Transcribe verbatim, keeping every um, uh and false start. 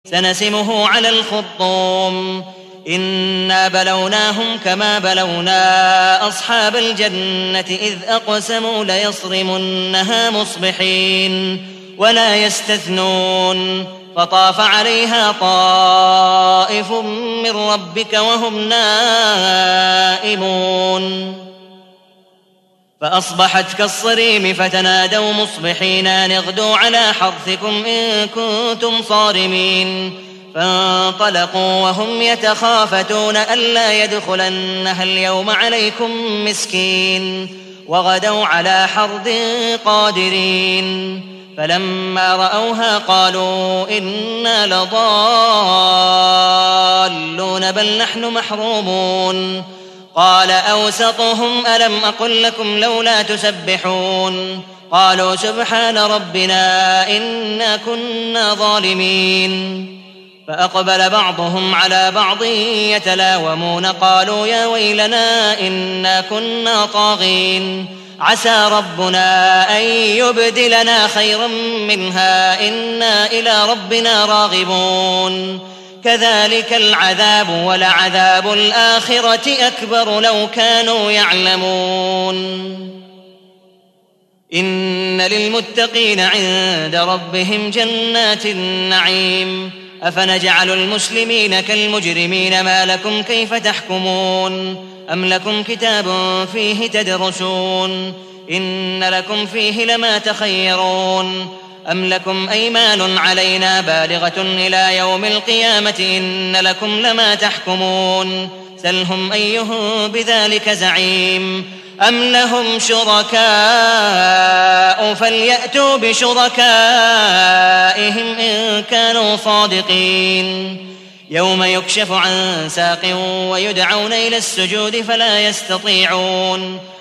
سنسمه على الخرطوم إنا بلوناهم كما بلونا أصحاب الجنة إذ أقسموا ليصرمنها مصبحين ولا يستثنون فطاف عليها طائف من ربك وهم نائمون فأصبحت كالصريم فتنادوا مصبحين أن اغدوا على حرثكم إن كنتم صارمين فانطلقوا وهم يتخافتون ألا يدخلنها اليوم عليكم مسكين وغدوا على حرد قادرين فلما رأوها قالوا إنا لضالون بل نحن محرومون قال أوسطهم ألم أقل لكم لولا تسبحون قالوا سبحان ربنا إنا كنا ظالمين فأقبل بعضهم على بعض يتلاومون قالوا يا ويلنا إنا كنا طاغين عسى ربنا أن يبدلنا خيرا منها إنا إلى ربنا راغبون كذلك العذاب ولعذاب الآخرة أكبر لو كانوا يعلمون إن للمتقين عند ربهم جنات النعيم أفنجعل المسلمين كالمجرمين ما لكم كيف تحكمون أم لكم كتاب فيه تدرسون إن لكم فيه لما تخيرون أم لكم أيمان علينا بالغة إلى يوم القيامة إن لكم لما تحكمون سلهم أيهم بذلك زعيم أم لهم شركاء فليأتوا بشركائهم إن كانوا صادقين يوم يكشف عن ساق ويدعون إلى السجود فلا يستطيعون